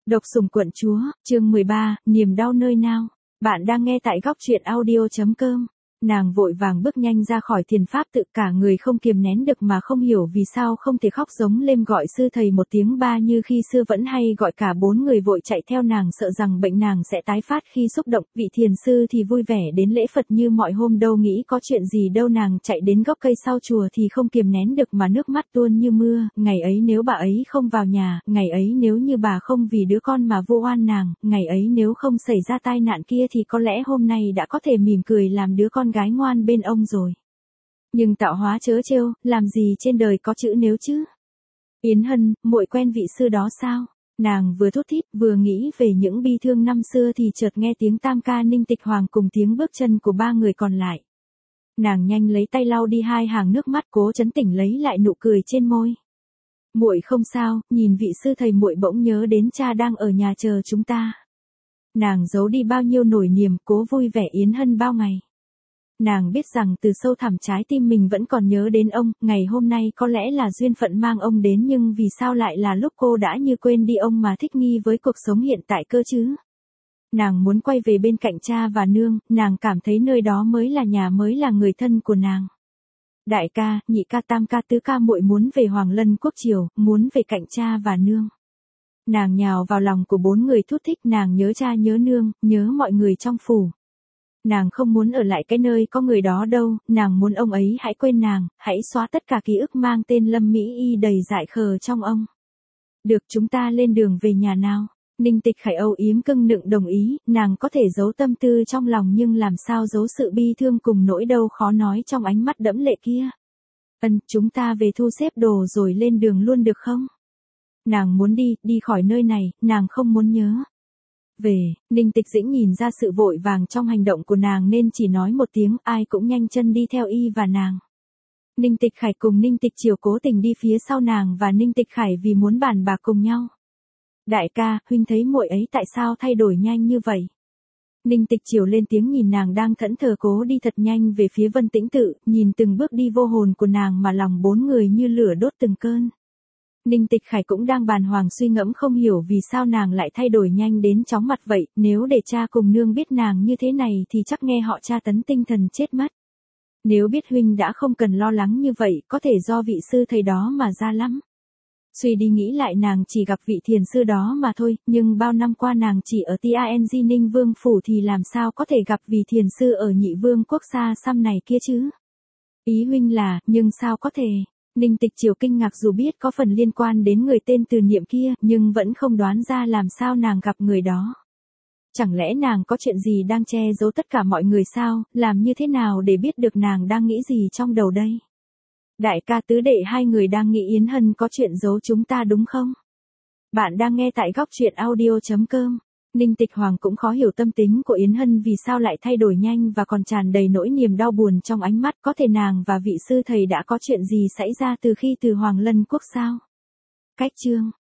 Độc sủng quận chúa, chương 13, niềm đau nơi nào. Bạn đang nghe tại góc truyện audio.com. Nàng vội vàng bước nhanh ra khỏi thiền pháp tự, cả người không kiềm nén được mà không hiểu vì sao không thể khóc giống lên gọi sư thầy một tiếng ba như khi xưa vẫn hay gọi. Cả bốn người vội chạy theo nàng, sợ rằng bệnh nàng sẽ tái phát khi xúc động. Vị thiền sư thì vui vẻ đến lễ Phật như mọi hôm, đâu nghĩ có chuyện gì đâu. Nàng chạy đến gốc cây sau chùa thì không kiềm nén được mà nước mắt tuôn như mưa. Ngày ấy nếu bà ấy không vào nhà, ngày ấy nếu như bà không vì đứa con mà vu oan nàng, ngày ấy nếu không xảy ra tai nạn kia thì có lẽ hôm nay đã có thể mỉm cười làm đứa con gái ngoan bên ông rồi. Nhưng tạo hóa chớ trêu, làm gì trên đời có chữ nếu chứ. Yến Hân, muội quen vị sư đó sao? Nàng vừa thốt thít vừa nghĩ về những bi thương năm xưa thì chợt nghe tiếng tam ca Ninh Tịch Hoàng cùng tiếng bước chân của ba người còn lại. Nàng nhanh lấy tay lau đi hai hàng nước mắt, cố trấn tĩnh lấy lại nụ cười trên môi. Muội không sao, nhìn vị sư thầy muội bỗng nhớ đến cha đang ở nhà chờ chúng ta. Nàng giấu đi bao nhiêu nỗi niềm, cố vui vẻ Yến Hân bao ngày. Nàng biết rằng từ sâu thẳm trái tim mình vẫn còn nhớ đến ông, ngày hôm nay có lẽ là duyên phận mang ông đến, nhưng vì sao lại là lúc cô đã như quên đi ông mà thích nghi với cuộc sống hiện tại cơ chứ? Nàng muốn quay về bên cạnh cha và nương, nàng cảm thấy nơi đó mới là nhà, mới là người thân của nàng. Đại ca, nhị ca, tam ca, tứ ca, muội muốn về Hoàng Lân Quốc Triều, muốn về cạnh cha và nương. Nàng nhào vào lòng của bốn người thút thít, nàng nhớ cha nhớ nương, nhớ mọi người trong phủ. Nàng không muốn ở lại cái nơi có người đó đâu, nàng muốn ông ấy hãy quên nàng, hãy xóa tất cả ký ức mang tên Lâm Mỹ Y đầy dại khờ trong ông. Được, chúng ta lên đường về nhà nào. Ninh Tịch Khải âu yếm cưng nựng đồng ý, nàng có thể giấu tâm tư trong lòng nhưng làm sao giấu sự bi thương cùng nỗi đau khó nói trong ánh mắt đẫm lệ kia. Chúng ta về thu xếp đồ rồi lên đường luôn được không? Nàng muốn đi khỏi nơi này, nàng không muốn nhớ về. Ninh Tịch Dĩnh nhìn ra sự vội vàng trong hành động của nàng nên chỉ nói một tiếng, ai cũng nhanh chân đi theo y và nàng. Ninh Tịch Khải cùng Ninh Tịch Triều cố tình đi phía sau nàng và Ninh Tịch Khải vì muốn bàn bạc cùng nhau. Đại ca, huynh thấy muội ấy tại sao thay đổi nhanh như vậy? Ninh Tịch Triều lên tiếng nhìn nàng đang thẫn thờ cố đi thật nhanh về phía Vân Tĩnh Tự, nhìn từng bước đi vô hồn của nàng mà lòng bốn người như lửa đốt từng cơn. Ninh Tịch Khải cũng đang bàng hoàng suy ngẫm không hiểu vì sao nàng lại thay đổi nhanh đến chóng mặt vậy, nếu để cha cùng nương biết nàng như thế này thì chắc nghe họ tra tấn tinh thần chết mất. Nếu biết huynh đã không cần lo lắng như vậy, có thể do vị sư thầy đó mà ra lắm. Suy đi nghĩ lại nàng chỉ gặp vị thiền sư đó mà thôi, nhưng bao năm qua nàng chỉ ở Tang Ninh Vương Phủ thì làm sao có thể gặp vị thiền sư ở Nhị Vương Quốc xa xăm này kia chứ. Ý huynh là, nhưng sao có thể. Ninh Tịch Triều kinh ngạc, dù biết có phần liên quan đến người tên Từ Niệm kia, nhưng vẫn không đoán ra làm sao nàng gặp người đó. Chẳng lẽ nàng có chuyện gì đang che giấu tất cả mọi người sao, làm như thế nào để biết được nàng đang nghĩ gì trong đầu đây? Đại ca tứ đệ hai người đang nghĩ Yến Hân có chuyện giấu chúng ta đúng không? Bạn đang nghe tại góc truyện audio.com. Ninh Tịch Hoàng cũng khó hiểu tâm tính của Yến Hân vì sao lại thay đổi nhanh và còn tràn đầy nỗi niềm đau buồn trong ánh mắt, có thể nàng và vị sư thầy đã có chuyện gì xảy ra từ khi từ Hoàng Lân Quốc sao? Cách chương